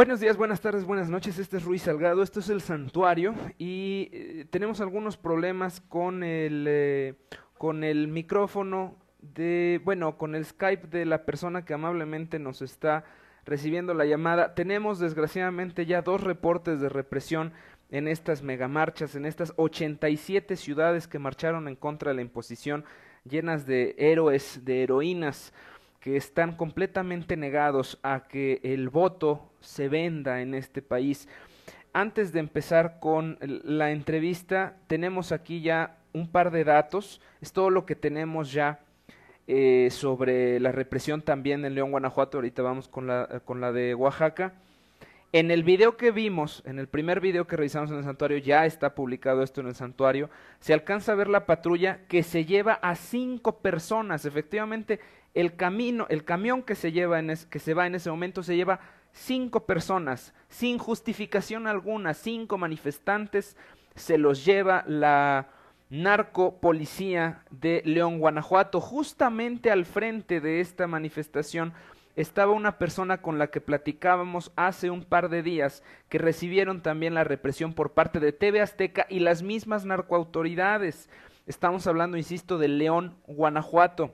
Buenos días, buenas tardes, buenas noches. Este es Ruiz Salgado, esto es el Santuario y tenemos algunos problemas con el micrófono bueno, con el Skype de la persona que amablemente nos está recibiendo la llamada. Tenemos desgraciadamente ya dos reportes de represión en estas megamarchas, en estas 87 ciudades que marcharon en contra de la imposición, llenas de héroes, de heroínas que están completamente negados a que el voto se venda en este país. Antes de empezar con la entrevista, tenemos aquí ya un par de datos, es todo lo que tenemos ya sobre la represión también en León, Guanajuato. Ahorita vamos con la de Oaxaca. En el video que vimos, en el primer video que revisamos en el santuario, ya está publicado esto en el santuario, se alcanza a ver la patrulla que se lleva a 5 personas. Efectivamente, el camión que que se va en ese momento se lleva 5 personas, sin justificación alguna, 5 manifestantes, se los lleva la narcopolicía de León, Guanajuato. Justamente al frente de esta manifestación estaba una persona con la que platicábamos hace un par de días, que recibieron también la represión por parte de TV Azteca y las mismas narcoautoridades. Estamos hablando, insisto, de León, Guanajuato.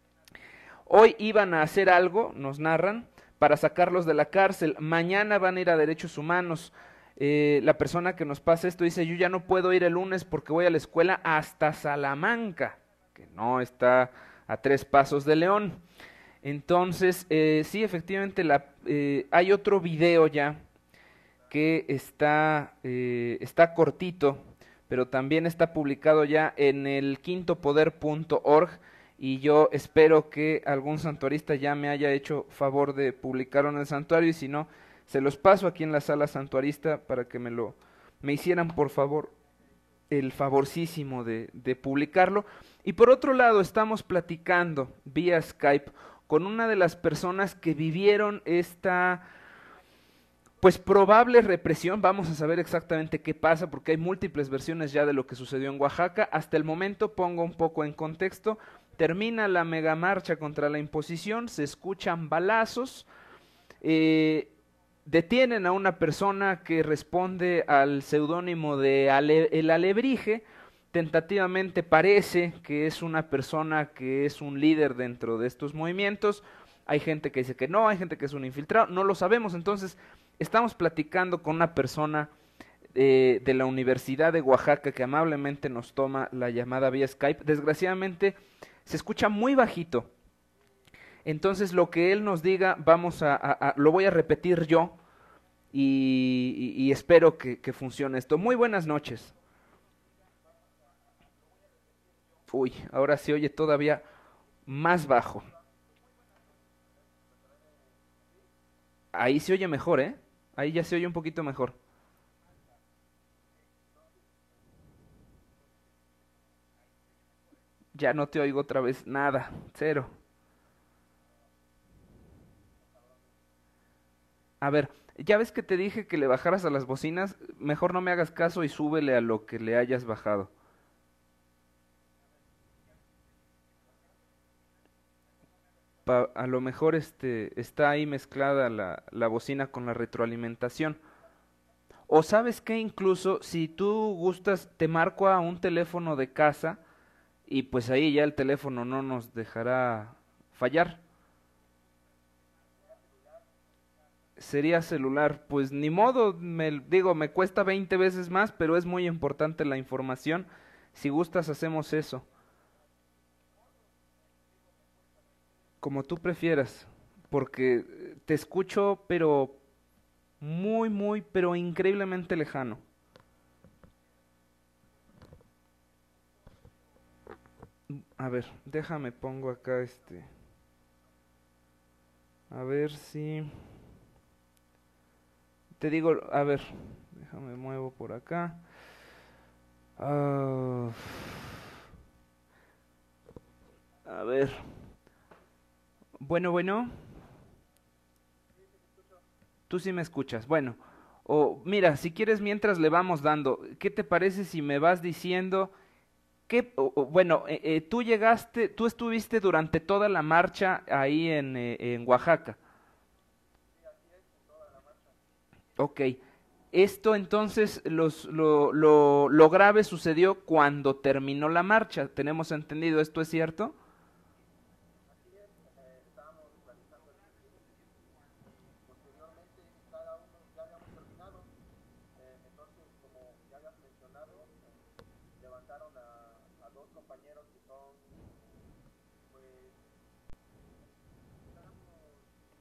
Hoy iban a hacer algo, nos narran, para sacarlos de la cárcel. Mañana van a ir a Derechos Humanos. La persona que nos pasa esto dice: yo ya no puedo ir el lunes porque voy a la escuela hasta Salamanca, que no está a 3 pasos de León. Entonces, sí, efectivamente hay otro video ya que está cortito, pero también está publicado ya en el quintopoder.org, y yo espero que algún santuarista ya me haya hecho favor de publicarlo en el santuario, y si no, se los paso aquí en la sala santuarista para que me hicieran por favor el favorcísimo de publicarlo. Y por otro lado, estamos platicando vía Skype con una de las personas que vivieron esta pues probable represión. Vamos a saber exactamente qué pasa, porque hay múltiples versiones ya de lo que sucedió en Oaxaca. Hasta el momento, pongo un poco en contexto, termina la megamarcha contra la imposición, se escuchan balazos, detienen a una persona que responde al seudónimo de El Alebrije. Tentativamente parece que es una persona que es un líder dentro de estos movimientos. Hay gente que dice que no, hay gente que es un infiltrado, no lo sabemos. Entonces, estamos platicando con una persona de la Universidad de Oaxaca que amablemente nos toma la llamada vía Skype. Desgraciadamente, se escucha muy bajito. Entonces, lo que él nos diga, lo voy a repetir yo, y espero que funcione esto. Muy buenas noches. Uy, ahora se oye todavía más bajo. Ahí se oye mejor, ¿eh? Ahí ya se oye un poquito mejor. Ya no te oigo otra vez, nada, cero. A ver, ya ves que te dije que le bajaras a las bocinas, mejor no me hagas caso y súbele a lo que le hayas bajado. A lo mejor está ahí mezclada la bocina con la retroalimentación. O sabes que incluso si tú gustas, te marco a un teléfono de casa y pues ahí ya el teléfono no nos dejará fallar. Sería celular, pues ni modo, me cuesta 20 veces más, pero es muy importante la información. Si gustas, hacemos eso, como tú prefieras, porque te escucho, pero pero increíblemente lejano. A ver, déjame pongo acá a ver si te digo, a ver, déjame muevo por acá. Ah, a ver, bueno, tú sí me escuchas. Bueno, o mira, si quieres mientras le vamos dando, ¿qué te parece si me vas diciendo bueno, tú estuviste durante toda la marcha ahí en Oaxaca? Ok. Esto entonces, lo grave sucedió cuando terminó la marcha, tenemos entendido, ¿esto es cierto? Así es, estábamos realizando el meeting y posteriormente cada uno ya habíamos terminado. Entonces, como ya habías mencionado, levantaron a dos compañeros que son, pues, digamos,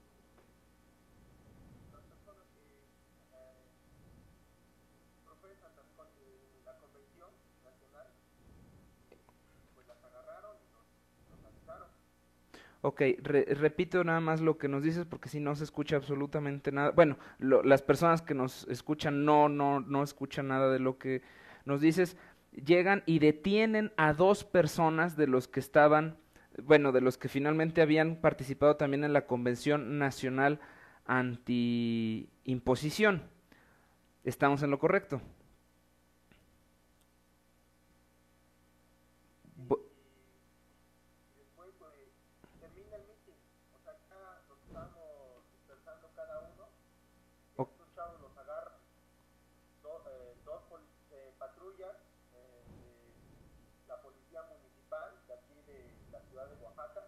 las personas que profesan la convención nacional, pues las agarraron y nos avisaron. Ok, repito nada más lo que nos dices porque si no se escucha absolutamente nada. Bueno, las personas que nos escuchan no escuchan nada de lo que nos dices. Llegan y detienen a dos personas de los que estaban, bueno, de los que finalmente habían participado también en la Convención Nacional Anti-Imposición. ¿Estamos en lo correcto? Bu- Y después, pues, termina el meeting. O sea, ya nos estábamos dispersando cada uno y a o- estos chavos los agarran dos patrullas de la policía municipal de aquí de la ciudad de Oaxaca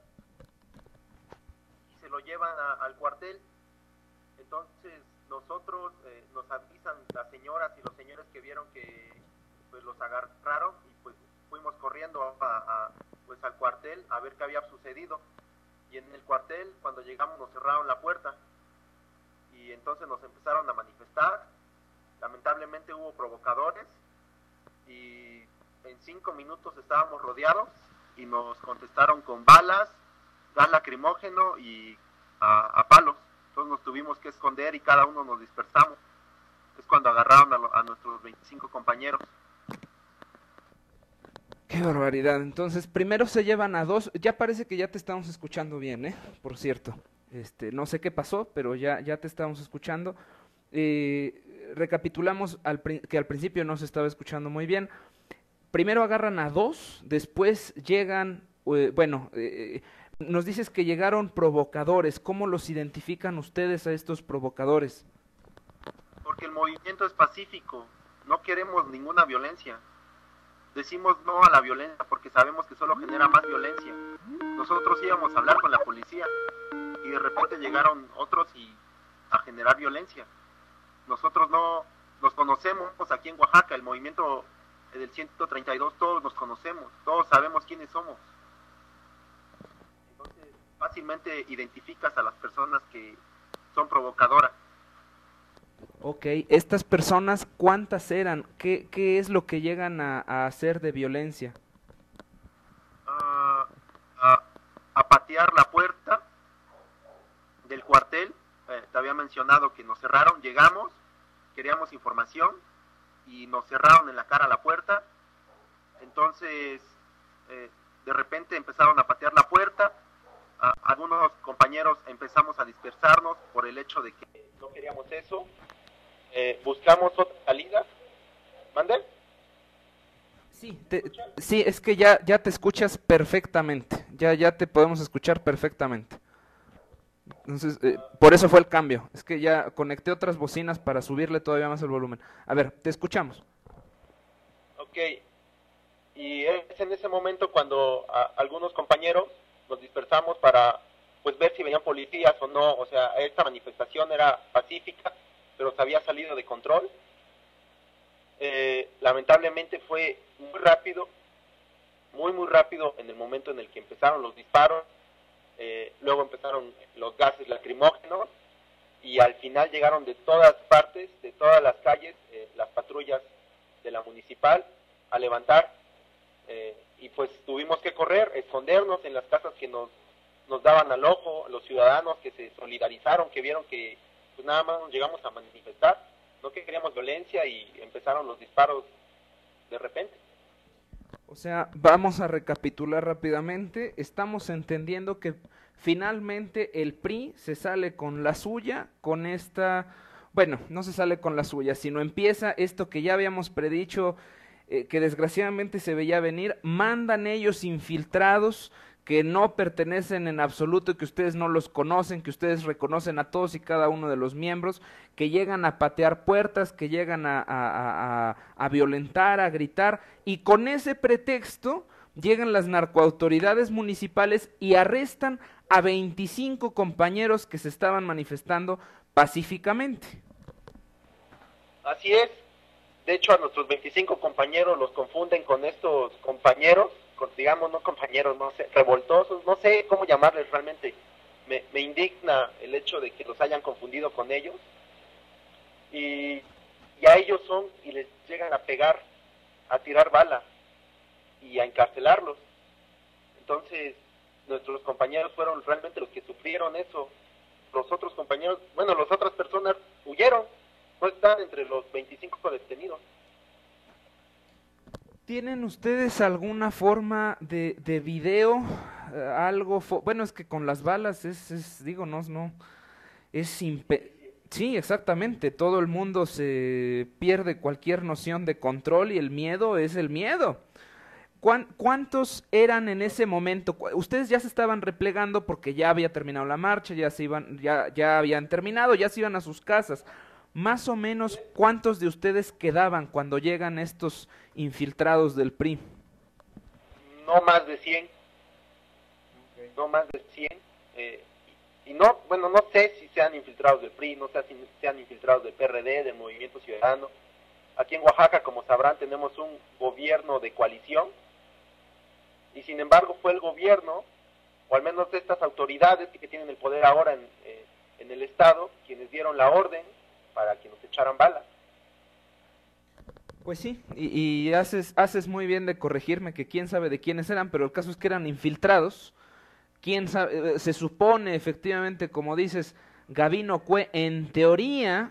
y se lo llevan al cuartel. Entonces nosotros nos avisan las señoras y los señores que vieron que pues los agarraron y pues fuimos corriendo pues al cuartel a ver qué había sucedido. Y en el cuartel cuando llegamos nos cerraron la puerta y entonces nos empezaron a manifestar. Lamentablemente hubo provocadores y en 5 minutos estábamos rodeados y nos contestaron con balas, gas lacrimógeno y a palos. Entonces nos tuvimos que esconder y cada uno nos dispersamos. Es cuando agarraron a nuestros 25 compañeros. Qué barbaridad. Entonces, primero se llevan a dos. Ya parece que ya te estamos escuchando bien, ¿eh? Por cierto. No sé qué pasó, pero ya te estamos escuchando. Recapitulamos que al principio no se estaba escuchando muy bien. Primero agarran a dos, después llegan, nos dices que llegaron provocadores. ¿Cómo los identifican ustedes a estos provocadores? Porque el movimiento es pacífico, no queremos ninguna violencia. Decimos no a la violencia porque sabemos que solo genera más violencia. Nosotros íbamos a hablar con la policía y de repente llegaron otros y a generar violencia. Nosotros no nos conocemos aquí en Oaxaca, el movimiento del 132, todos nos conocemos, todos sabemos quiénes somos. Entonces fácilmente identificas a las personas que son provocadoras. Ok, estas personas, ¿cuántas eran? ¿Qué es lo que llegan a hacer de violencia? A, a, a patear la puerta del cuartel. Te había mencionado que nos cerraron, llegamos, queríamos información y nos cerraron en la cara la puerta. Entonces, de repente empezaron a patear la puerta. Algunos compañeros empezamos a dispersarnos por el hecho de que no queríamos eso. Buscamos otra salida. ¿Mande? Sí, ¿Me escuchan? sí, es que ya te escuchas perfectamente. Ya te podemos escuchar perfectamente. Entonces, por eso fue el cambio. Es que ya conecté otras bocinas para subirle todavía más el volumen. A ver, te escuchamos. Ok, y es en ese momento cuando algunos compañeros nos dispersamos para pues ver si venían policías o no. O sea, esta manifestación era pacífica, pero se había salido de control. Lamentablemente fue muy rápido, muy rápido en el momento en el que empezaron los disparos. Luego empezaron los gases lacrimógenos y al final llegaron de todas partes, de todas las calles, las patrullas de la municipal a levantar. Y pues tuvimos que correr, escondernos en las casas que nos daban al ojo, los ciudadanos que se solidarizaron, que vieron que pues nada más nos llegamos a manifestar, no que queríamos violencia y empezaron los disparos de repente. O sea, vamos a recapitular rápidamente. Estamos entendiendo que finalmente el PRI se sale con la suya, con esta, bueno, no se sale con la suya, sino empieza esto que ya habíamos predicho, que desgraciadamente se veía venir, mandan ellos infiltrados que no pertenecen en absoluto, que ustedes no los conocen, que ustedes reconocen a todos y cada uno de los miembros, que llegan a patear puertas, que llegan a violentar, a gritar, y con ese pretexto llegan las narcoautoridades municipales y arrestan a 25 compañeros que se estaban manifestando pacíficamente. Así es. De hecho, a nuestros 25 compañeros los confunden con estos compañeros, digamos, no compañeros, no sé, revoltosos, no sé cómo llamarles realmente. Me indigna el hecho de que los hayan confundido con ellos. Y a ellos son, y les llegan a pegar, a tirar bala y a encarcelarlos. Entonces, nuestros compañeros fueron realmente los que sufrieron eso. Los otros compañeros, bueno, las otras personas huyeron, no están entre los 25 detenidos. ¿Tienen ustedes alguna forma de video? Algo, bueno, es que con las balas digo, no, es sí, exactamente, todo el mundo se pierde cualquier noción de control y el miedo es el miedo. ¿Cuántos eran en ese momento? Ustedes ya se estaban replegando porque ya había terminado la marcha, ya habían terminado, ya se iban a sus casas. Más o menos, ¿cuántos de ustedes quedaban cuando llegan estos infiltrados del PRI? No más de 100. Okay. No más de 100. Y no, bueno, no sé si sean infiltrados del PRI, no sé si sean infiltrados del PRD, del Movimiento Ciudadano. Aquí en Oaxaca, como sabrán, tenemos un gobierno de coalición. Y sin embargo fue el gobierno, o al menos estas autoridades que tienen el poder ahora en el Estado, quienes dieron la orden para que nos echaran balas. Pues sí, y haces muy bien de corregirme que quién sabe de quiénes eran, pero el caso es que eran infiltrados. Quién sabe, se supone efectivamente, como dices, Gavino Cue en teoría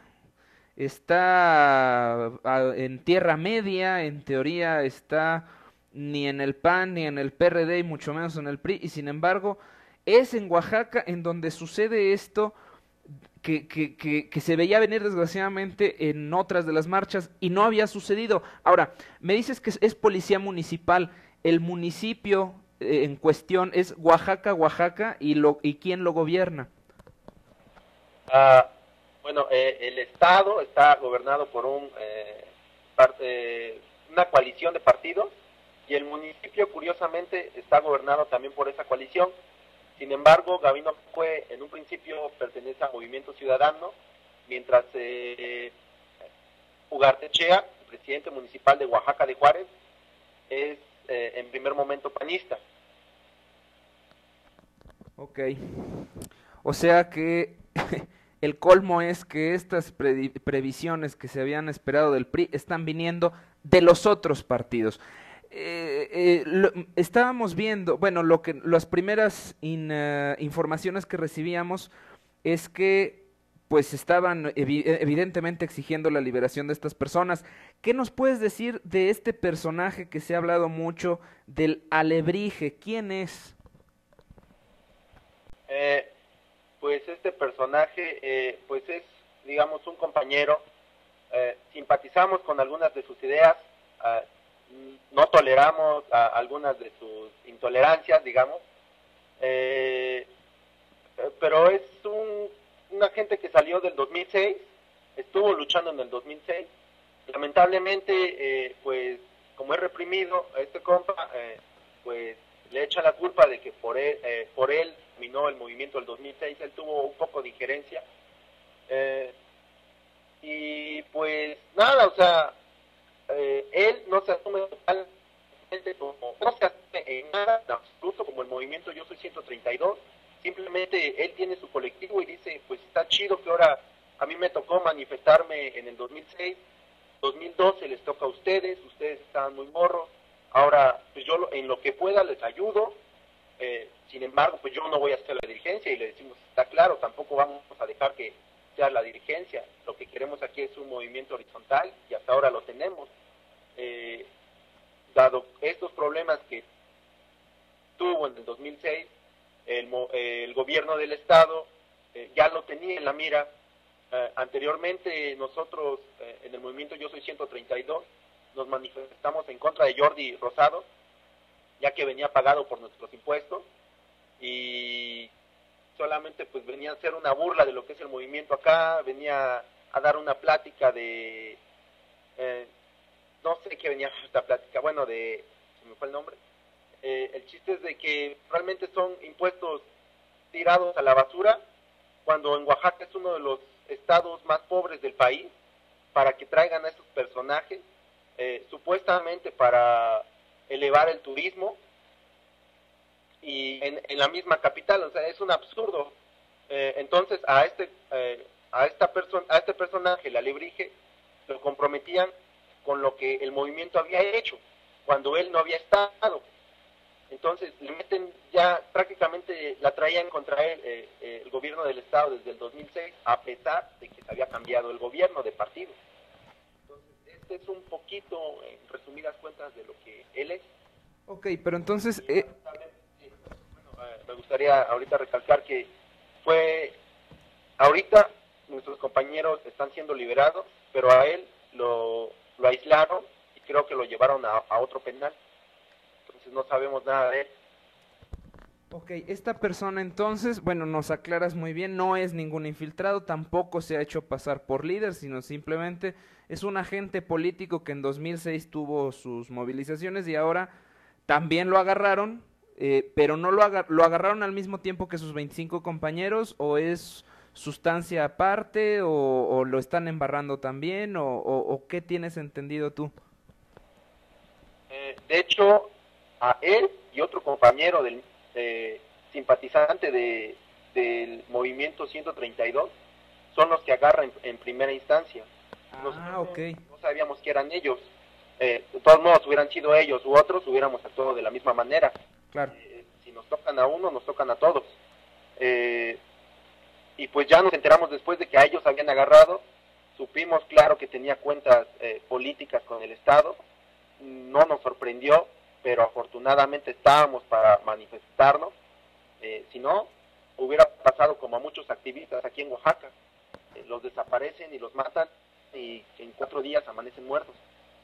está en Tierra Media, en teoría está ni en el PAN, ni en el PRD, y mucho menos en el PRI, y sin embargo es en Oaxaca en donde sucede esto que se veía venir desgraciadamente en otras de las marchas y no había sucedido. Ahora, me dices que es policía municipal, el municipio en cuestión es Oaxaca, y ¿quién lo gobierna? Bueno, el Estado está gobernado por una coalición de partidos, y el municipio, curiosamente, está gobernado también por esa coalición. Sin embargo, Gavino Cue en un principio pertenece al Movimiento Ciudadano, mientras Ugartechea, presidente municipal de Oaxaca de Juárez, es en primer momento panista. Ok. O sea que el colmo es que estas previsiones que se habían esperado del PRI están viniendo de los otros partidos. Estábamos viendo, bueno, las primeras informaciones que recibíamos es que pues estaban evidentemente exigiendo la liberación de estas personas. ¿Qué nos puedes decir de este personaje que se ha hablado mucho, del Alebrije? ¿Quién es? Pues este personaje pues es, digamos, un compañero. Simpatizamos con algunas de sus ideas, no toleramos algunas de sus intolerancias, digamos, pero es una gente que salió del 2006, estuvo luchando en el 2006, lamentablemente, pues como es reprimido, este compa, pues le echa la culpa de que por él terminó el movimiento del 2006, él tuvo un poco de injerencia, y pues nada, o sea, él no se asume totalmente como, no se asume en nada en absoluto como el movimiento Yo Soy 132, simplemente él tiene su colectivo y dice, pues está chido que ahora a mí me tocó manifestarme en el 2006, 2012 les toca a ustedes estaban muy morros, ahora pues yo en lo que pueda les ayudo, sin embargo pues yo no voy a hacer la dirigencia, y le decimos, está claro, tampoco vamos a dejar que sea la dirigencia, lo que queremos aquí es un movimiento horizontal, y hasta ahora lo tenemos. Dado estos problemas que tuvo en el 2006, el gobierno del Estado ya lo tenía en la mira. Anteriormente nosotros en el movimiento Yo Soy 132 nos manifestamos en contra de Jordi Rosado, ya que venía pagado por nuestros impuestos, y solamente pues venía a hacer una burla de lo que es el movimiento acá, venía a dar una plática de, no sé qué venía a esta plática, bueno, se me fue el nombre, el chiste es de que realmente son impuestos tirados a la basura, cuando en Oaxaca es uno de los estados más pobres del país, para que traigan a estos personajes, supuestamente para elevar el turismo, y en la misma capital, o sea, es un absurdo. Entonces a este personaje, el alebrije, lo comprometían con lo que el movimiento había hecho, cuando él no había estado. Entonces le meten ya, prácticamente la traían contra él, el gobierno del estado desde el 2006, a pesar de que se había cambiado el gobierno de partido. Entonces este es un poquito, en resumidas cuentas, de lo que él es. Ok, pero entonces, Me gustaría ahorita recalcar que fue, ahorita nuestros compañeros están siendo liberados, pero a él lo aislaron y creo que lo llevaron a otro penal. Entonces no sabemos nada de él. ok, esta persona entonces, bueno, nos aclaras muy bien, no es ningún infiltrado, tampoco se ha hecho pasar por líder, sino simplemente es un agente político que en 2006 tuvo sus movilizaciones y ahora también lo agarraron, pero no lo agarraron al mismo tiempo que sus 25 compañeros, o es sustancia aparte, o lo están embarrando también, o qué tienes entendido tú. De hecho, a él y otro compañero simpatizante del movimiento 132 son los que agarran en primera instancia. Ah, Nosotros ok, no sabíamos que eran ellos. De todos modos, hubieran sido ellos u otros, hubiéramos actuado de la misma manera. claro. Si nos tocan a uno, nos tocan a todos. Eh, y pues ya nos enteramos después de que a ellos habían agarrado, supimos claro que tenía cuentas políticas con el Estado, no nos sorprendió, pero afortunadamente estábamos para manifestarnos, si no, hubiera pasado como a muchos activistas aquí en Oaxaca, los desaparecen y los matan y en 4 días amanecen muertos.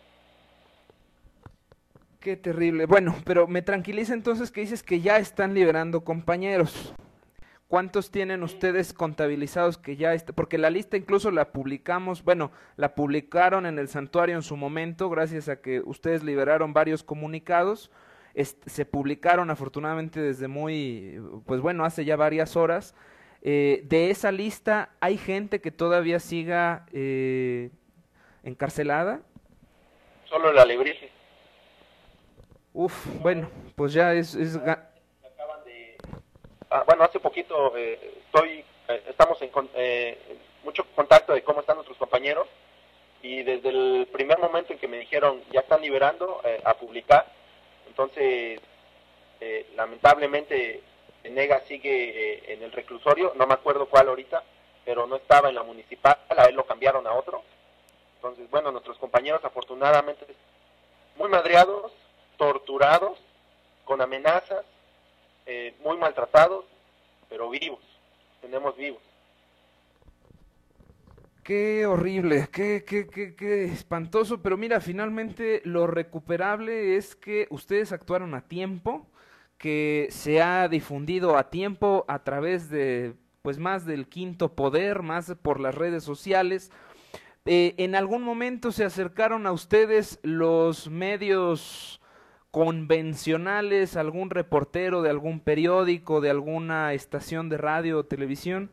Qué terrible. Bueno, pero me tranquiliza entonces que dices que ya están liberando compañeros. ¿Cuántos tienen ustedes contabilizados que ya está? Porque la lista incluso la publicamos, bueno, la publicaron en el santuario en su momento, gracias a que ustedes liberaron varios comunicados. Se publicaron afortunadamente desde muy, pues bueno, hace ya varias horas. De esa lista, ¿hay gente que todavía siga encarcelada? Solo el alebrije. Uf, bueno, pues ya Acaban de... bueno, hace poquito estamos en mucho contacto de cómo están nuestros compañeros, y desde el primer momento en que me dijeron ya están liberando a publicar, entonces lamentablemente Nega sigue en el reclusorio, no me acuerdo cuál ahorita, pero no estaba en la municipal, a él lo cambiaron a otro. Entonces, bueno, nuestros compañeros afortunadamente muy madreados, torturados, con amenazas, muy maltratados, pero vivos, tenemos vivos. qué horrible, qué espantoso, pero mira, finalmente lo recuperable es que ustedes actuaron a tiempo, que se ha difundido a tiempo a través de, pues más del quinto poder, más por las redes sociales. ¿En algún momento se acercaron a ustedes los medios convencionales, algún reportero de algún periódico, de alguna estación de radio o televisión?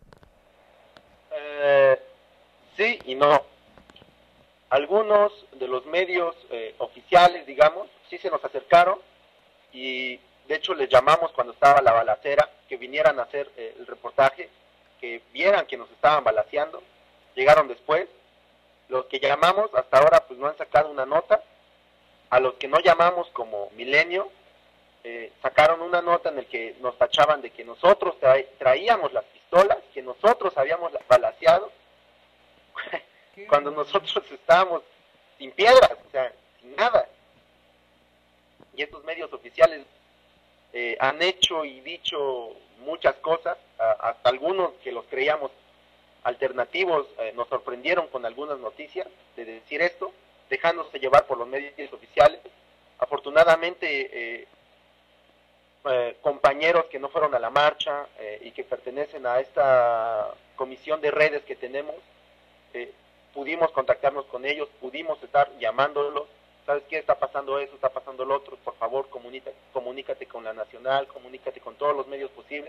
Eh, sí y no. Algunos de los medios oficiales, digamos, sí se nos acercaron, y de hecho les llamamos cuando estaba la balacera, que vinieran a hacer el reportaje, que vieran que nos estaban balaceando. Llegaron después. Los que llamamos hasta ahora pues no han sacado una nota. A los que no llamamos, como Milenio, sacaron una nota en la que nos tachaban de que nosotros traíamos las pistolas, que nosotros habíamos balaceado, cuando nosotros estábamos sin piedras, o sea, sin nada. Y estos medios oficiales han hecho y dicho muchas cosas, hasta algunos que los creíamos alternativos nos sorprendieron con algunas noticias de decir esto, dejándose llevar por los medios oficiales. Afortunadamente compañeros que no fueron a la marcha y que pertenecen a esta comisión de redes que tenemos, pudimos contactarnos con ellos, pudimos estar llamándolos. ¿Sabes qué? Está pasando eso, está pasando lo otro, por favor comunícate con la Nacional, comunícate con todos los medios posibles,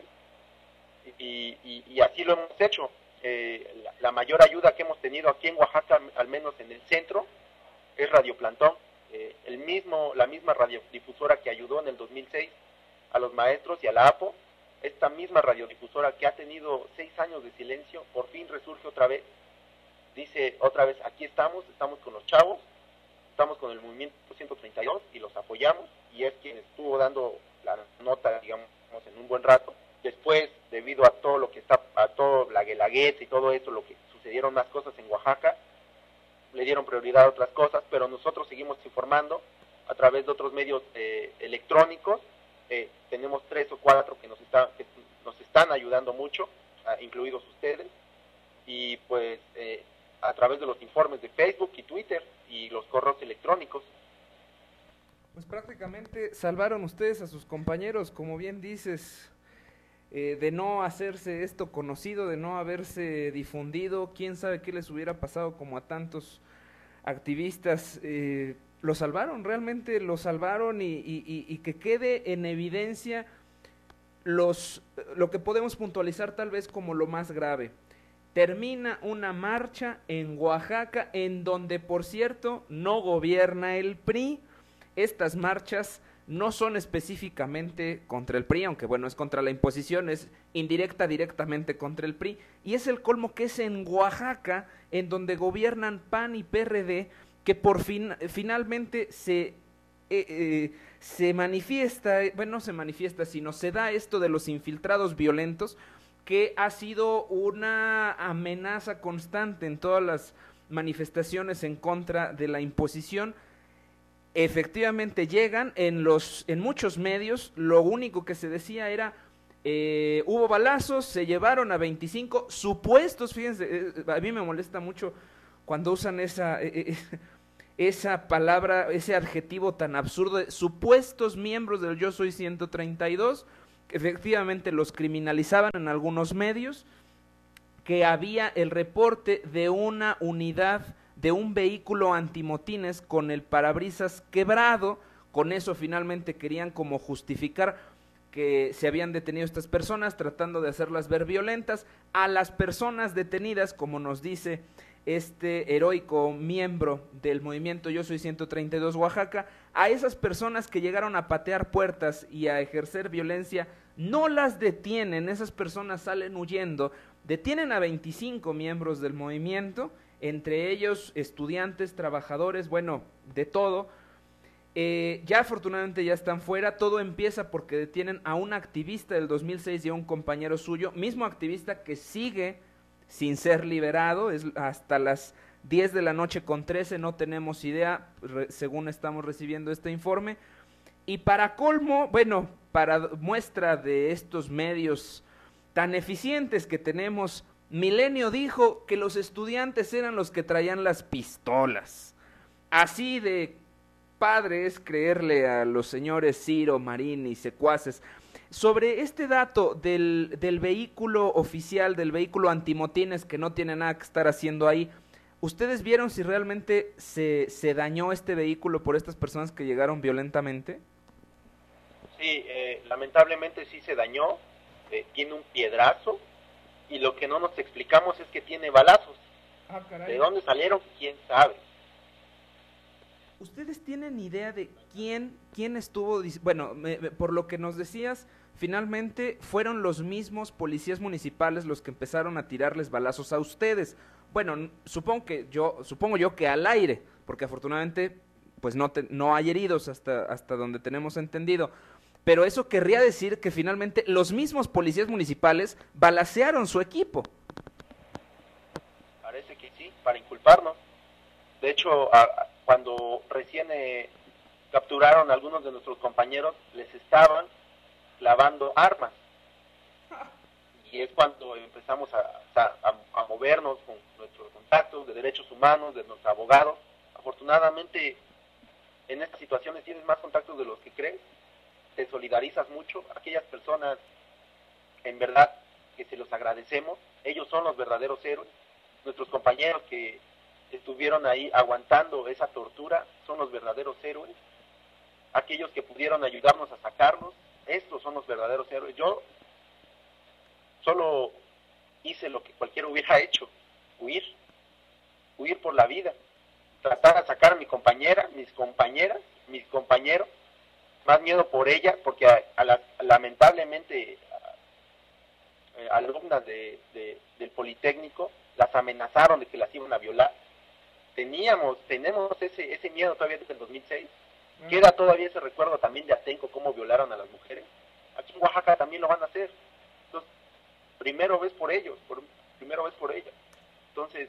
y así lo hemos hecho. La mayor ayuda que hemos tenido aquí en Oaxaca, al menos en el centro, es Radio Plantón, la misma radiodifusora que ayudó en el 2006 a los maestros y a la APO. Esta misma radiodifusora que ha tenido 6 años de silencio, por fin resurge otra vez, dice otra vez, aquí estamos con los chavos, estamos con el movimiento 132 y los apoyamos, y es quien estuvo dando la nota, digamos, en un buen rato. Después, debido a todo lo que está, a todo la guelaguetza y todo esto, lo que sucedieron más cosas en Oaxaca, le dieron prioridad a otras cosas, pero nosotros seguimos informando a través de otros medios electrónicos. Tenemos 3 o 4 que nos están ayudando mucho, incluidos ustedes, y pues a través de los informes de Facebook y Twitter y los correos electrónicos. Pues prácticamente salvaron ustedes a sus compañeros, como bien dices, de no hacerse esto conocido, de no haberse difundido. Quién sabe qué les hubiera pasado como a tantos activistas. Lo salvaron, realmente lo salvaron, y que quede en evidencia lo que podemos puntualizar tal vez como lo más grave. Termina una marcha en Oaxaca, en donde, por cierto, no gobierna el PRI. Estas marchas no son específicamente contra el PRI, aunque bueno, es contra la imposición, es directamente contra el PRI, y es el colmo que es en Oaxaca, en donde gobiernan PAN y PRD, que finalmente se manifiesta, bueno, no se manifiesta, sino se da esto de los infiltrados violentos, que ha sido una amenaza constante en todas las manifestaciones en contra de la imposición. Efectivamente llegan en muchos medios, lo único que se decía era hubo balazos, se llevaron a 25 supuestos, fíjense, a mí me molesta mucho cuando usan esa palabra, ese adjetivo tan absurdo de supuestos miembros del Yo Soy 132, que efectivamente los criminalizaban en algunos medios, que había el reporte de una unidad de un vehículo antimotines con el parabrisas quebrado. Con eso finalmente querían como justificar que se habían detenido estas personas, tratando de hacerlas ver violentas. A las personas detenidas, como nos dice este heroico miembro del movimiento Yo Soy 132 Oaxaca, a esas personas que llegaron a patear puertas y a ejercer violencia, no las detienen, esas personas salen huyendo. Detienen a 25 miembros del movimiento, entre ellos estudiantes, trabajadores, bueno, de todo. Ya afortunadamente ya están fuera. Todo empieza porque detienen a un activista del 2006 y a un compañero suyo, mismo activista que sigue sin ser liberado, es hasta las 10 de la noche con 13, no tenemos idea, según estamos recibiendo este informe. Y para colmo, bueno, para muestra de estos medios tan eficientes que tenemos, Milenio dijo que los estudiantes eran los que traían las pistolas. Así de padre es creerle a los señores Ciro, Marín y secuaces. Sobre este dato del vehículo oficial, del vehículo antimotines, que no tiene nada que estar haciendo ahí, ¿ustedes vieron si realmente se dañó este vehículo por estas personas que llegaron violentamente? Sí, lamentablemente sí se dañó, tiene un piedrazo, y lo que no nos explicamos es que tiene balazos. Ah, caray. ¿De dónde salieron? ¿Quién sabe? ¿Ustedes tienen idea de quién estuvo? Bueno, por lo que nos decías, finalmente fueron los mismos policías municipales los que empezaron a tirarles balazos a ustedes. Bueno, supongo yo que al aire, porque afortunadamente pues no hay heridos hasta donde tenemos entendido. Pero eso querría decir que finalmente los mismos policías municipales balacearon su equipo. Parece que sí, para inculparnos. De hecho, cuando recién capturaron a algunos de nuestros compañeros, les estaban clavando armas. Y es cuando empezamos a movernos con nuestros contactos de derechos humanos, de nuestros abogados. Afortunadamente, en estas situaciones tienes más contactos de los que crees. te solidarizas mucho. Aquellas personas, en verdad, que se los agradecemos, ellos son los verdaderos héroes. Nuestros compañeros que estuvieron ahí aguantando esa tortura son los verdaderos héroes. Aquellos que pudieron ayudarnos a sacarlos, estos son los verdaderos héroes. Yo solo hice lo que cualquiera hubiera hecho, huir por la vida, tratar de sacar a mi compañera, mis compañeras, mis compañeros, más miedo por ella, porque lamentablemente alumnas del Politécnico las amenazaron de que las iban a violar. Tenemos ese miedo todavía desde el 2006. Queda todavía ese recuerdo también de Atenco, cómo violaron a las mujeres. Aquí en Oaxaca también lo van a hacer. Entonces, primero ves por ellos, primero ves por ellas. Entonces,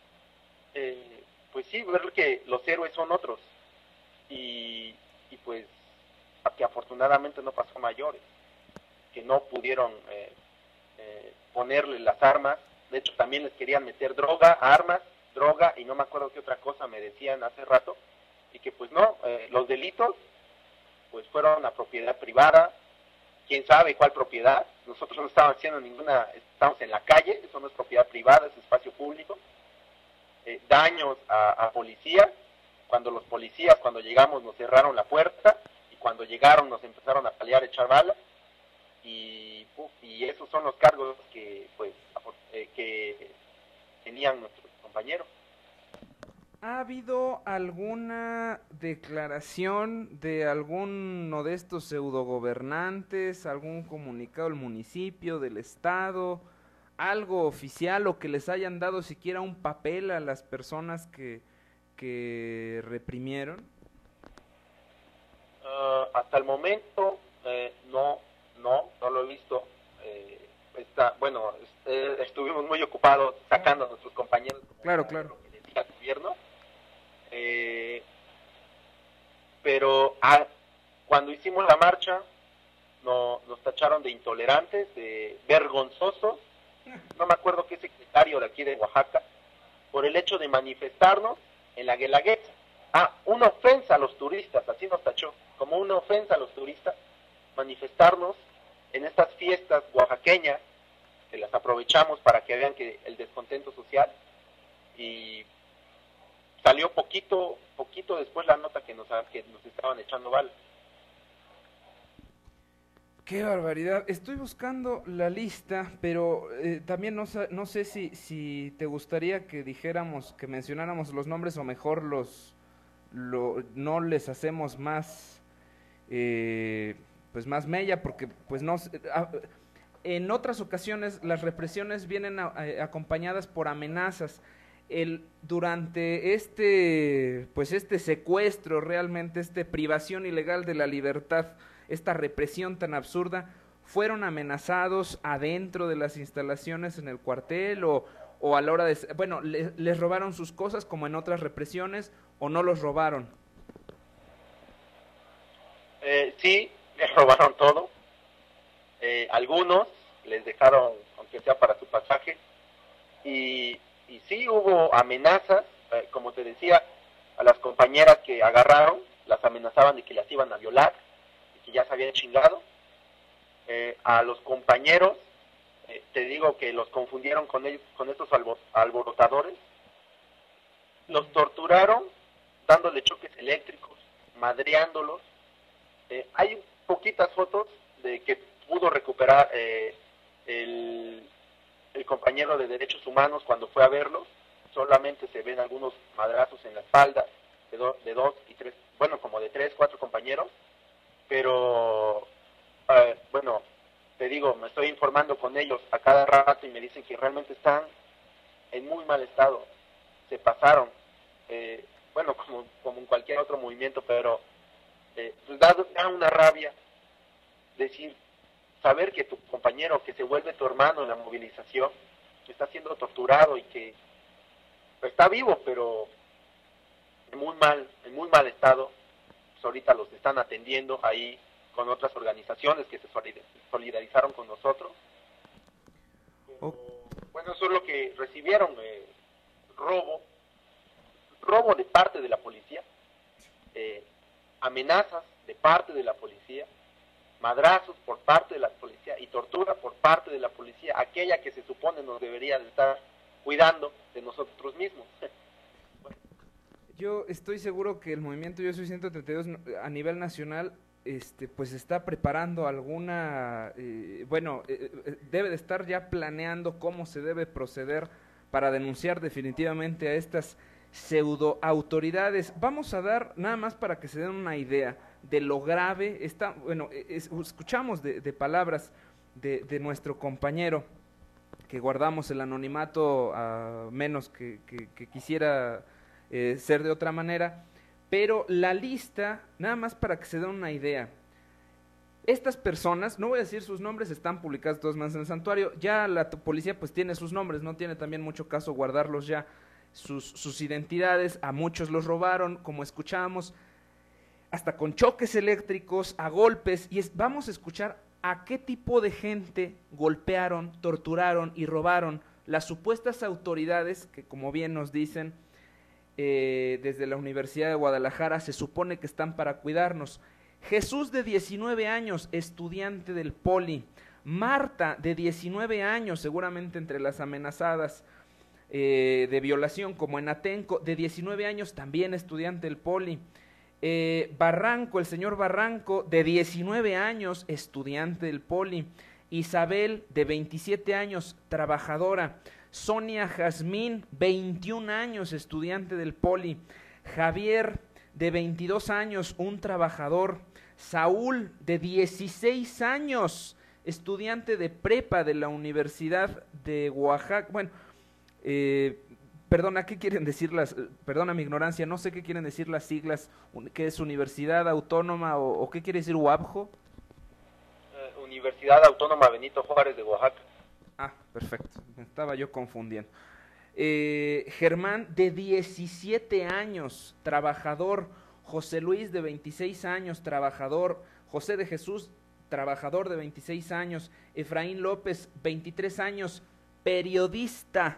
pues sí, ver que los héroes son otros. Y pues, que afortunadamente no pasó a mayores, que no pudieron ponerle las armas. De hecho, también les querían meter armas, droga, y no me acuerdo qué otra cosa me decían hace rato, y que pues no, los delitos pues fueron a propiedad privada, quién sabe cuál propiedad. Nosotros no estamos haciendo ninguna, estamos en la calle, eso no es propiedad privada, es espacio público. Daños a policías, cuando llegamos nos cerraron la puerta, y cuando llegaron nos empezaron a palear, a echar balas, y esos son los cargos que pues que tenían nuestros compañeros. ¿Ha habido alguna declaración de alguno de estos pseudogobernantes, algún comunicado del municipio, del estado, algo oficial, o que les hayan dado siquiera un papel a las personas que reprimieron? Hasta el momento no lo he visto. Estuvimos muy ocupados sacando a nuestros compañeros. Claro. Que decía el gobierno. Pero cuando hicimos la marcha nos tacharon de intolerantes, de vergonzosos. No me acuerdo qué secretario de aquí de Oaxaca, por el hecho de manifestarnos en la Guelaguetza. Una ofensa a los turistas, así nos tachó, como una ofensa a los turistas, manifestarnos en estas fiestas oaxaqueñas, que las aprovechamos para que vean que el descontento social. Y salió poquito después la nota que nos estaban echando balas. ¡Qué barbaridad! Estoy buscando la lista, pero también no sé si te gustaría que dijéramos, que mencionáramos los nombres, o mejor no les hacemos más, pues más mella, porque pues no... En otras ocasiones las represiones vienen acompañadas por amenazas. Durante este secuestro, realmente privación ilegal de la libertad, esta represión tan absurda, fueron amenazados adentro de las instalaciones en el cuartel, o a la hora de... Bueno, les robaron sus cosas como en otras represiones, o no los robaron. Sí, les robaron todo. Algunos les dejaron, aunque sea para su pasaje, y sí hubo amenazas, como te decía, a las compañeras que agarraron, las amenazaban de que las iban a violar, y que ya se habían chingado. A los compañeros, te digo que los confundieron con estos alborotadores, los torturaron dándole choques eléctricos, madreándolos. Hay poquitas fotos de que pudo recuperar el compañero de Derechos Humanos cuando fue a verlos. Solamente se ven algunos madrazos en la espalda de dos y tres, bueno, como de 3, 4 compañeros, pero bueno, te digo, me estoy informando con ellos a cada rato y me dicen que realmente están en muy mal estado, se pasaron, bueno, como en cualquier otro movimiento, pero pues da una rabia decir, saber que tu compañero, que se vuelve tu hermano en la movilización, está siendo torturado y que está vivo, pero en muy mal estado. Pues ahorita los están atendiendo ahí con otras organizaciones que se solidarizaron con nosotros. Pero, bueno, eso es lo que recibieron, robo de parte de la policía, amenazas de parte de la policía, madrazos por parte de la policía y tortura por parte de la policía, aquella que se supone nos debería de estar cuidando de nosotros mismos. Yo estoy seguro que el movimiento Yo Soy 132 a nivel nacional pues está preparando alguna, debe de estar ya planeando cómo se debe proceder para denunciar definitivamente a estas pseudo autoridades. Vamos a dar, nada más para que se den una idea de lo grave, escuchamos de palabras de nuestro compañero, que guardamos el anonimato a menos que quisiera ser de otra manera, pero la lista, nada más para que se den una idea, estas personas, no voy a decir sus nombres, están publicados de todas maneras en el santuario, ya la policía pues tiene sus nombres, no tiene también mucho caso guardarlos ya, sus identidades, a muchos los robaron, como escuchábamos, hasta con choques eléctricos, a golpes, y vamos a escuchar a qué tipo de gente golpearon, torturaron y robaron las supuestas autoridades que, como bien nos dicen, desde la Universidad de Guadalajara se supone que están para cuidarnos. Jesús, de 19 años, estudiante del Poli. Marta, de 19 años, seguramente entre las amenazadas de violación, como en Atenco, de 19 años, también estudiante del Poli. Barranco, el señor Barranco, de 19 años, estudiante del Poli. Isabel, de 27 años, trabajadora. Sonia Jazmín, 21 años, estudiante del Poli. Javier, de 22 años, un trabajador. Saúl, de 16 años, estudiante de prepa de la Universidad de Oaxaca. Bueno, perdona, ¿qué quieren decir perdona mi ignorancia, no sé qué quieren decir las siglas, ¿qué es Universidad Autónoma o qué quiere decir UABJO? Universidad Autónoma Benito Juárez de Oaxaca. Ah, perfecto, me estaba yo confundiendo. Germán, de 17 años, trabajador. José Luis, de 26 años, trabajador. José de Jesús, trabajador, de 26 años. Efraín López, 23 años, periodista,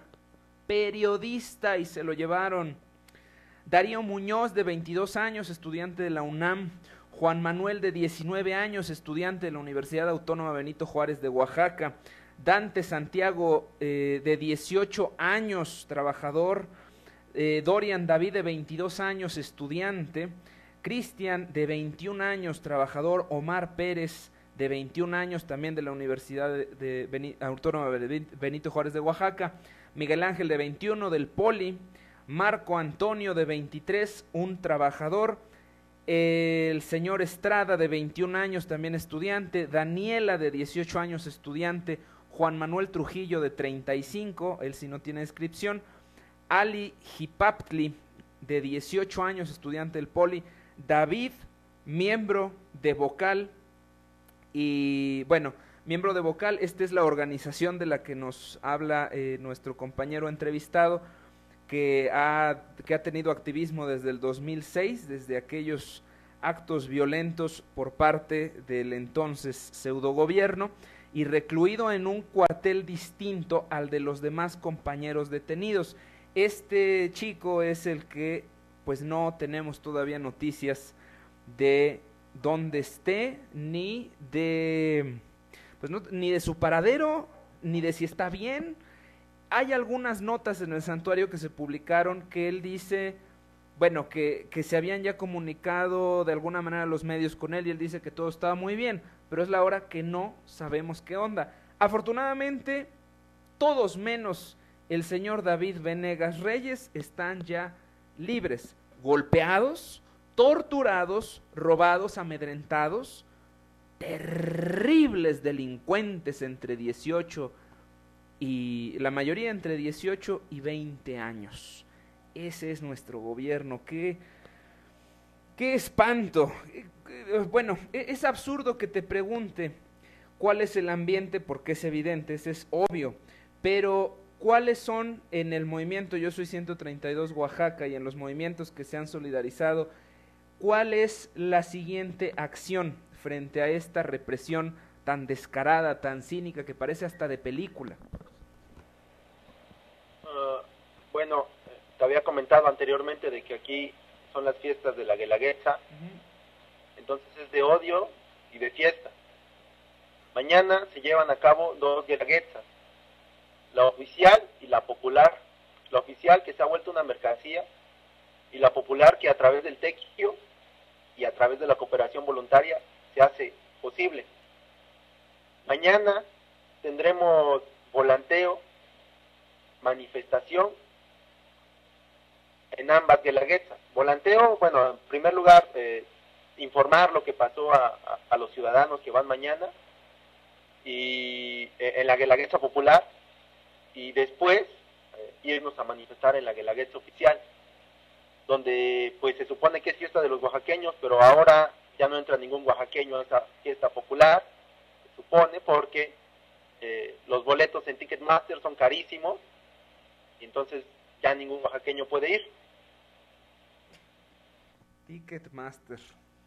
y se lo llevaron. Darío Muñoz, de 22 años, estudiante de la UNAM. Juan Manuel, de 19 años, estudiante de la Universidad Autónoma Benito Juárez de Oaxaca. Dante Santiago, de 18 años, trabajador. Dorian David, de 22 años, estudiante. Cristian, de 21 años, trabajador. Omar Pérez, de 21 años, también de la Universidad Autónoma Benito Juárez de Oaxaca. Miguel Ángel, de 21, del Poli. Marco Antonio, de 23, un trabajador. El señor Estrada, de 21 años, también estudiante. Daniela, de 18 años, estudiante. Juan Manuel Trujillo, de 35, él sí no tiene descripción. Ali Jipaptli, de 18 años, estudiante del Poli. David, miembro de Vocal. Y bueno, miembro de Vocal, esta es la organización de la que nos habla nuestro compañero entrevistado, que ha tenido activismo desde el 2006, desde aquellos actos violentos por parte del entonces pseudogobierno, y recluido en un cuartel distinto al de los demás compañeros detenidos. Este chico es el que pues no tenemos todavía noticias de dónde esté, ni de ni de su paradero, ni de si está bien. Hay algunas notas en el santuario que se publicaron que él dice, bueno, que se habían ya comunicado de alguna manera los medios con él, y él dice que todo estaba muy bien, pero es la hora que no sabemos qué onda. Afortunadamente, todos menos el señor David Venegas Reyes están ya libres, golpeados, torturados, robados, amedrentados, terribles delincuentes entre 18 y la mayoría entre 18 y 20 años. Ese es nuestro gobierno. ¡Qué espanto! Bueno, es absurdo que te pregunte cuál es el ambiente, porque es evidente, ese es obvio, pero ¿cuáles son en el movimiento Yo Soy 132 Oaxaca y en los movimientos que se han solidarizado? ¿Cuál es la siguiente acción frente a esta represión tan descarada, tan cínica, que parece hasta de película? Bueno, te había comentado anteriormente de que aquí son las fiestas de la Guelaguetza, entonces es de odio y de fiesta. Mañana se llevan a cabo dos guelaguetzas, la oficial y la popular. La oficial, que se ha vuelto una mercancía, y la popular, que a través del tequio y a través de la cooperación voluntaria se hace posible. Mañana tendremos volanteo, manifestación en ambas guelaguetzas. Volanteo, bueno, en primer lugar, informar lo que pasó a los ciudadanos que van mañana y en la guelaguetza popular, y después irnos a manifestar en la guelaguetza oficial, donde pues se supone que es fiesta de los oaxaqueños, pero ahora ya no entra ningún oaxaqueño a esa fiesta popular, se supone, porque los boletos en Ticketmaster son carísimos, y entonces ya ningún oaxaqueño puede ir. Ticketmaster.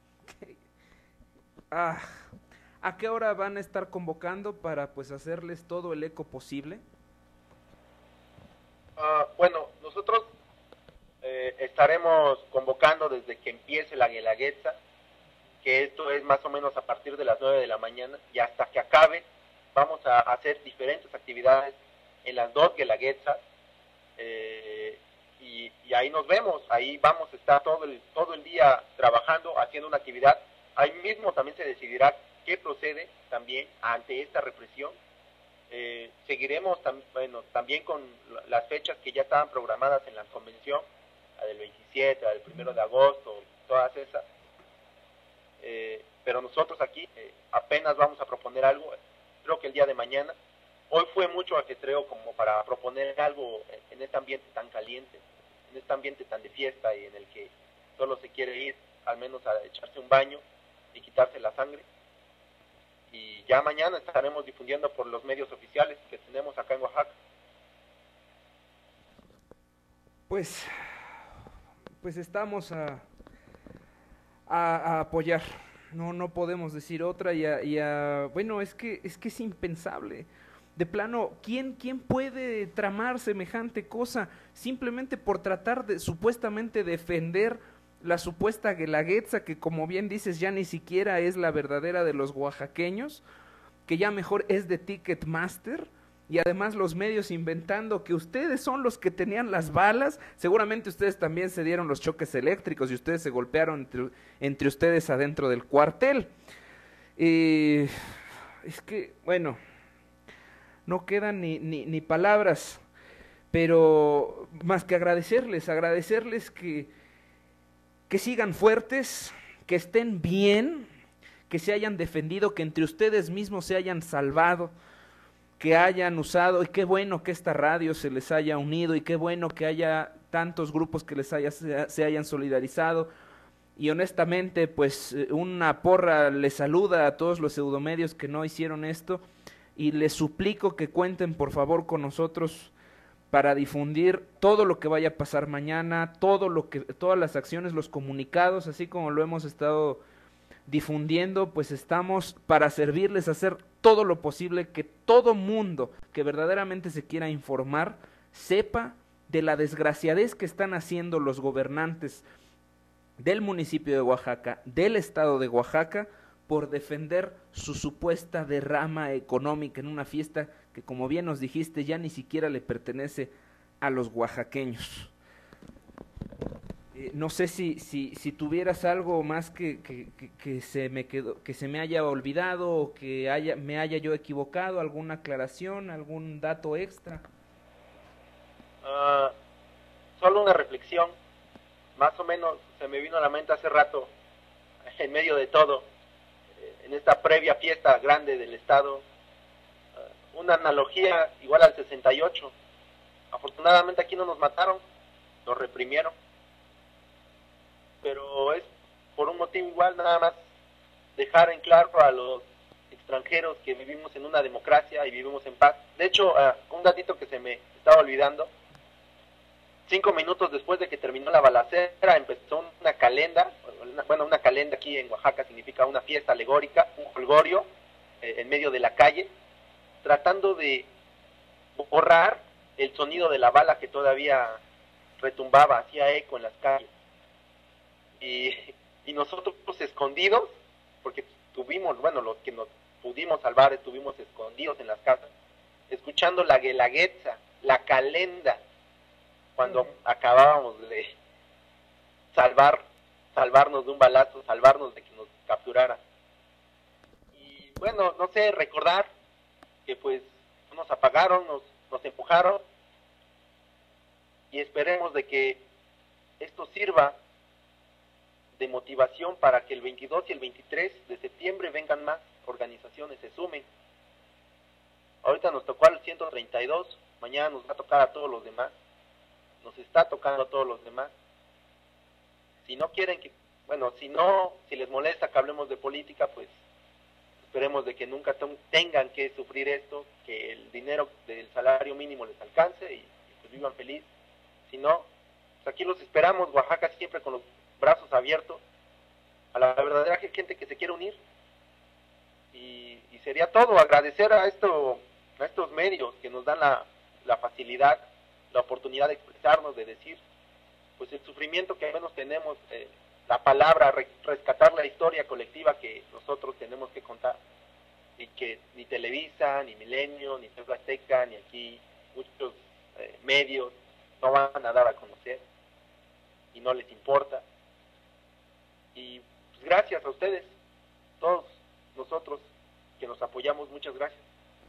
Ah, ¿a qué hora van a estar convocando para pues hacerles todo el eco posible? Bueno, nosotros estaremos convocando desde que empiece la guelaguetza, que esto es más o menos a partir de las 9 de la mañana, y hasta que acabe vamos a hacer diferentes actividades en las dos guelaguetzas, y ahí nos vemos, ahí vamos a estar todo el día trabajando, haciendo una actividad. Ahí mismo también se decidirá qué procede también ante esta represión. Seguiremos también con las fechas que ya estaban programadas en la convención, la del 27, la del 1 de agosto, todas esas. Pero nosotros aquí apenas vamos a proponer algo, creo que el día de mañana. Hoy fue mucho ajetreo como para proponer algo en este ambiente tan caliente, en este ambiente tan de fiesta, y en el que solo se quiere ir al menos a echarse un baño y quitarse la sangre. Y ya mañana estaremos difundiendo por los medios oficiales que tenemos acá en Oaxaca. Pues estamos a apoyar, no podemos decir otra, bueno, es que es impensable. De plano, ¿quién puede tramar semejante cosa simplemente por tratar de supuestamente defender la supuesta guelaguetza, que como bien dices ya ni siquiera es la verdadera de los oaxaqueños, que ya mejor es de Ticketmaster? Y además los medios inventando que ustedes son los que tenían las balas. Seguramente ustedes también se dieron los choques eléctricos y ustedes se golpearon entre ustedes adentro del cuartel. Es que, bueno, no quedan ni palabras, pero más que agradecerles que sigan fuertes, que estén bien, que se hayan defendido, que entre ustedes mismos se hayan salvado, que hayan usado, y qué bueno que esta radio se les haya unido, y qué bueno que haya tantos grupos que se hayan solidarizado. Y honestamente, pues una porra les saluda a todos los pseudomedios que no hicieron esto, y les suplico que cuenten por favor con nosotros para difundir todo lo que vaya a pasar mañana, todas las acciones, los comunicados, así como lo hemos estado difundiendo. Pues estamos para servirles, hacer todo lo posible, que todo mundo que verdaderamente se quiera informar sepa de la desgraciadez que están haciendo los gobernantes del municipio de Oaxaca, del estado de Oaxaca, por defender su supuesta derrama económica en una fiesta que, como bien nos dijiste, ya ni siquiera le pertenece a los oaxaqueños. No sé si tuvieras algo más que se me quedó, que se me haya olvidado, o que me haya yo equivocado, alguna aclaración, algún dato extra. Solo una reflexión, más o menos se me vino a la mente hace rato, en medio de todo, en esta previa fiesta grande del estado, una analogía igual al 68. Afortunadamente aquí no nos mataron, nos reprimieron, pero es por un motivo igual, nada más dejar en claro a los extranjeros que vivimos en una democracia y vivimos en paz. De hecho, un datito que se me estaba olvidando: 5 minutos después de que terminó la balacera, empezó una calenda. Una calenda aquí en Oaxaca significa una fiesta alegórica, un jolgorio en medio de la calle, tratando de borrar el sonido de la bala que todavía retumbaba, hacía eco en las calles. Y nosotros escondidos, porque tuvimos, los que nos pudimos salvar, estuvimos escondidos en las casas, escuchando la guelaguetza, la calenda, cuando acabábamos de salvarnos de un balazo, salvarnos de que nos capturara. Y bueno, no sé, recordar que pues nos apagaron, nos empujaron, y esperemos de que esto sirva de motivación para que el 22 y el 23 de septiembre vengan más organizaciones, se sumen. Ahorita nos tocó al 132, mañana nos va a tocar a todos los demás, nos está tocando a todos los demás. Si no quieren que, bueno, si les molesta que hablemos de política, pues esperemos de que nunca tengan que sufrir esto, que el dinero del salario mínimo les alcance y pues vivan feliz. Si no, pues aquí los esperamos, Oaxaca siempre con los brazos abiertos a la verdadera gente que se quiere unir. Y sería todo, agradecer a estos medios que nos dan la facilidad, la oportunidad de expresarnos, de decir pues el sufrimiento que al menos tenemos, la palabra, rescatar la historia colectiva que nosotros tenemos que contar, y que ni Televisa, ni Milenio, ni TV Azteca, ni aquí muchos medios no van a dar a conocer y no les importa. Y pues, gracias a ustedes, todos nosotros que nos apoyamos, muchas gracias.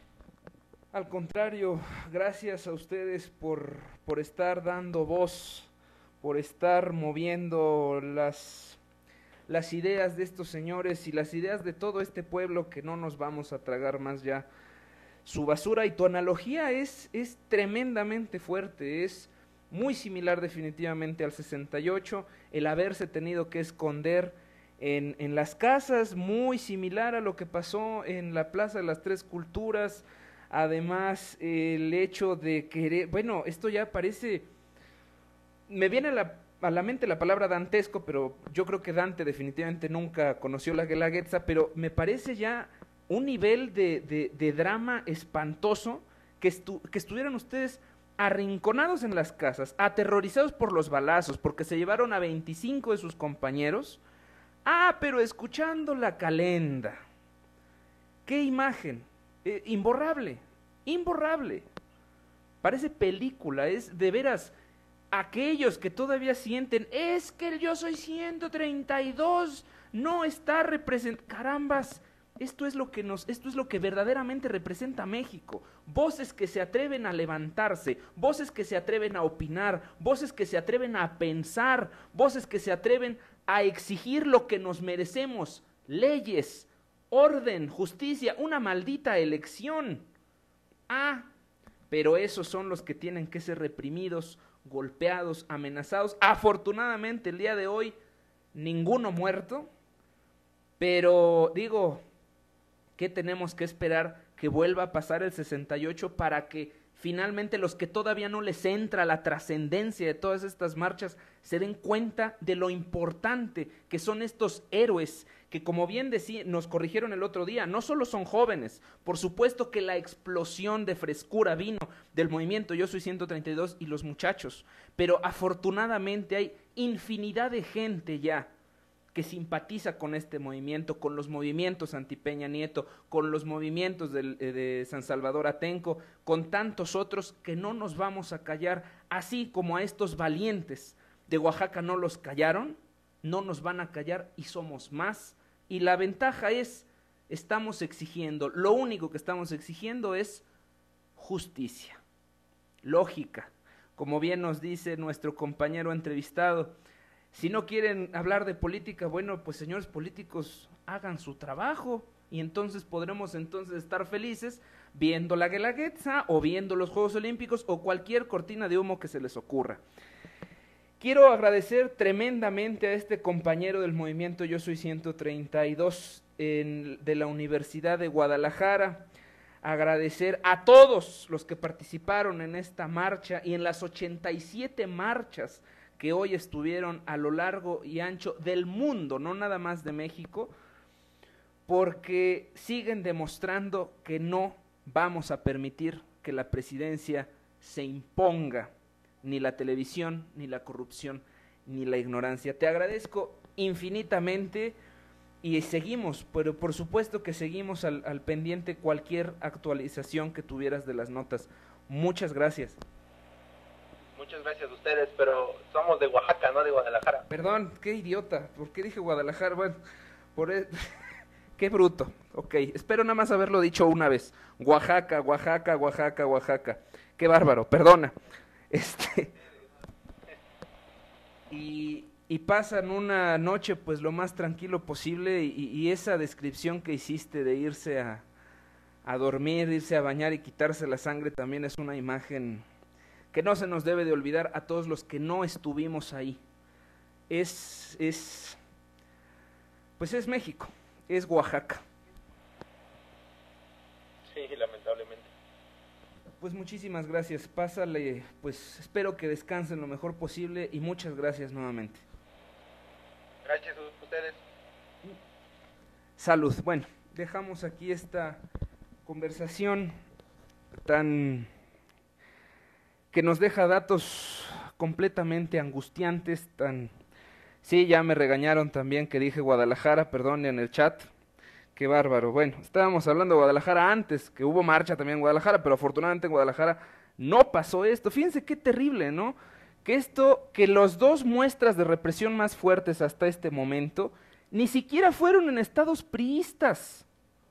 Al contrario, gracias a ustedes por estar dando voz, por estar moviendo las ideas de estos señores y las ideas de todo este pueblo, que no nos vamos a tragar más ya su basura. Y tu analogía es tremendamente fuerte, es muy similar definitivamente al 68, el haberse tenido que esconder en las casas, muy similar a lo que pasó en la Plaza de las Tres Culturas. Además, el hecho de querer, bueno, esto ya parece, me viene a la mente la palabra dantesco, pero yo creo que Dante definitivamente nunca conoció la Guelaguetza, pero me parece ya un nivel de drama espantoso que estuvieran ustedes arrinconados en las casas, aterrorizados por los balazos, porque se llevaron a 25 de sus compañeros, pero escuchando la calenda. ¡Qué imagen! Imborrable, imborrable. Parece película, es de veras. Aquellos que todavía sienten, es que el Yo Soy 132 no está representando, carambas, esto es lo que verdaderamente representa México. Voces que se atreven a levantarse, voces que se atreven a opinar, voces que se atreven a pensar, voces que se atreven a exigir lo que nos merecemos: leyes, orden, justicia, una maldita elección. Pero esos son los que tienen que ser reprimidos, golpeados, amenazados. Afortunadamente el día de hoy ninguno muerto, pero digo, ¿qué tenemos que esperar? Que vuelva a pasar el 68 para que finalmente los que todavía no les entra la trascendencia de todas estas marchas se den cuenta de lo importante que son estos héroes que, como bien nos corrigieron el otro día, no solo son jóvenes. Por supuesto que la explosión de frescura vino del movimiento Yo Soy 132 y los muchachos, pero afortunadamente hay infinidad de gente ya que simpatiza con este movimiento, con los movimientos anti-Peña Nieto, con los movimientos de San Salvador Atenco, con tantos otros, que no nos vamos a callar, así como a estos valientes de Oaxaca no los callaron, no nos van a callar, y somos más. Y la ventaja es, estamos exigiendo, lo único que estamos exigiendo es justicia, lógica, como bien nos dice nuestro compañero entrevistado. Si no quieren hablar de política, bueno, pues señores políticos, hagan su trabajo y entonces podremos estar felices viendo la Guelaguetza o viendo los Juegos Olímpicos o cualquier cortina de humo que se les ocurra. Quiero agradecer tremendamente a este compañero del movimiento Yo Soy 132 de la Universidad de Guadalajara, agradecer a todos los que participaron en esta marcha y en las 87 marchas que hoy estuvieron a lo largo y ancho del mundo, no nada más de México, porque siguen demostrando que no vamos a permitir que la presidencia se imponga, ni la televisión, ni la corrupción, ni la ignorancia. Te agradezco infinitamente y seguimos, pero por supuesto que seguimos al pendiente cualquier actualización que tuvieras de las notas. Muchas gracias. Muchas gracias a ustedes, pero somos de Oaxaca, no de Guadalajara. Perdón, qué idiota, ¿por qué dije Guadalajara? Bueno, qué bruto. Ok, espero nada más haberlo dicho una vez. Oaxaca, Oaxaca, Oaxaca, Oaxaca. Qué bárbaro, perdona. Y pasan una noche pues lo más tranquilo posible y esa descripción que hiciste de irse a dormir, irse a bañar y quitarse la sangre también es una imagen que no se nos debe de olvidar a todos los que no estuvimos ahí. Pues es México, es Oaxaca. Sí, lamentablemente. Pues muchísimas gracias, pásale, pues espero que descansen lo mejor posible y muchas gracias nuevamente. Gracias a ustedes. Salud. Bueno, dejamos aquí esta conversación tan que nos deja datos completamente angustiantes, sí, ya me regañaron también que dije Guadalajara, perdón, en el chat. Qué bárbaro. Bueno, estábamos hablando de Guadalajara antes, que hubo marcha también en Guadalajara, pero afortunadamente en Guadalajara no pasó esto. Fíjense qué terrible, ¿no? Que los dos muestras de represión más fuertes hasta este momento ni siquiera fueron en estados priistas.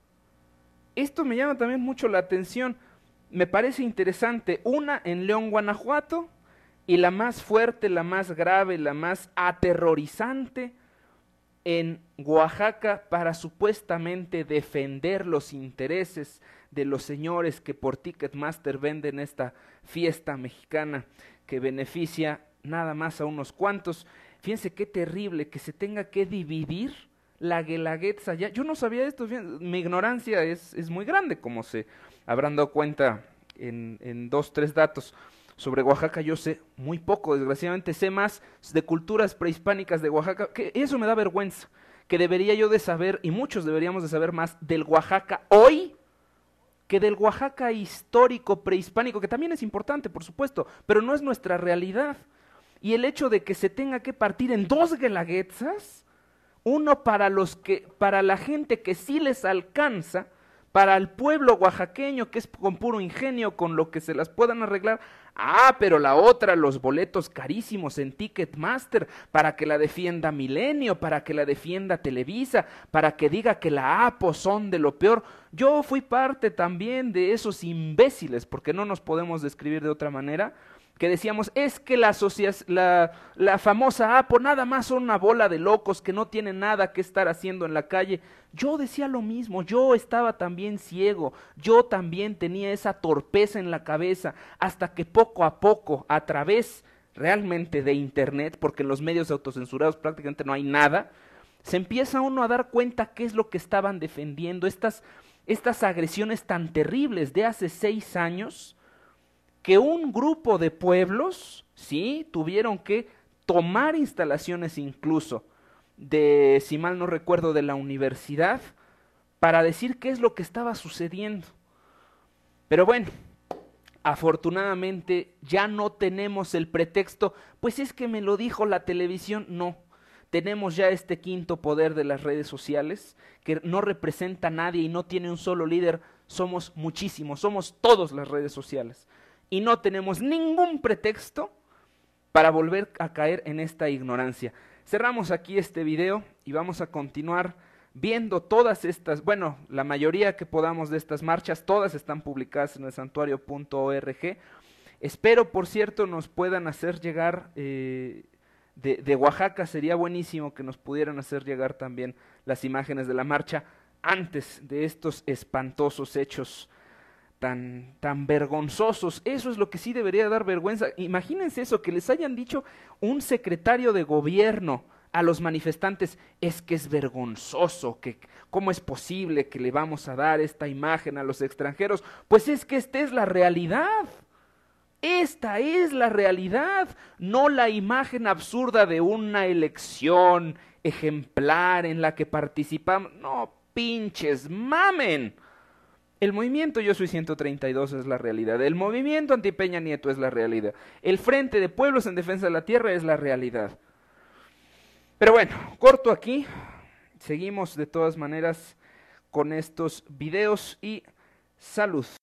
Esto me llama también mucho la atención. Me parece interesante. Una en León, Guanajuato, y la más fuerte, la más grave, la más aterrorizante en Oaxaca para supuestamente defender los intereses de los señores que por Ticketmaster venden esta fiesta mexicana que beneficia nada más a unos cuantos. Fíjense qué terrible que se tenga que dividir la Guelaguetza allá. Yo no sabía esto, mi ignorancia es muy grande, como se habrán dado cuenta en 2, 3 datos. Sobre Oaxaca yo sé muy poco, desgraciadamente sé más de culturas prehispánicas de Oaxaca, que eso me da vergüenza, que debería yo de saber, y muchos deberíamos de saber más del Oaxaca hoy, que del Oaxaca histórico, prehispánico, que también es importante, por supuesto, pero no es nuestra realidad. Y el hecho de que se tenga que partir en 2 guelaguetzas, uno para la gente que sí les alcanza, para el pueblo oaxaqueño que es con puro ingenio, con lo que se las puedan arreglar. Pero la otra, los boletos carísimos en Ticketmaster, para que la defienda Milenio, para que la defienda Televisa, para que diga que la APO son de lo peor. Yo fui parte también de esos imbéciles, porque no nos podemos describir de otra manera, que decíamos, es que la famosa APO nada más son una bola de locos que no tienen nada que estar haciendo en la calle. Yo decía lo mismo, yo estaba también ciego, yo también tenía esa torpeza en la cabeza, hasta que poco a poco, a través realmente de internet, porque en los medios autocensurados prácticamente no hay nada, se empieza uno a dar cuenta qué es lo que estaban defendiendo, estas agresiones tan terribles de hace 6 años, que un grupo de pueblos, sí, tuvieron que tomar instalaciones incluso de, si mal no recuerdo, de la universidad, para decir qué es lo que estaba sucediendo. Pero bueno, afortunadamente ya no tenemos el pretexto, pues es que me lo dijo la televisión, no. Tenemos ya este quinto poder de las redes sociales, que no representa a nadie y no tiene un solo líder, somos muchísimos, somos todos las redes sociales. Y no tenemos ningún pretexto para volver a caer en esta ignorancia. Cerramos aquí este video y vamos a continuar viendo todas estas, bueno, la mayoría que podamos de estas marchas, todas están publicadas en el santuario.org. Espero, por cierto, nos puedan hacer llegar, de Oaxaca, sería buenísimo que nos pudieran hacer llegar también las imágenes de la marcha antes de estos espantosos hechos tan vergonzosos. Eso es lo que sí debería dar vergüenza. Imagínense eso, que les hayan dicho un secretario de gobierno a los manifestantes, es que es vergonzoso, que cómo es posible que le vamos a dar esta imagen a los extranjeros. Pues es que esta es la realidad. Esta es la realidad, no la imagen absurda de una elección ejemplar en la que participamos. No, pinches, mamen. El movimiento Yo Soy 132 es la realidad, el movimiento anti Peña Nieto es la realidad, el Frente de Pueblos en Defensa de la Tierra es la realidad. Pero bueno, corto aquí, seguimos de todas maneras con estos videos y salud.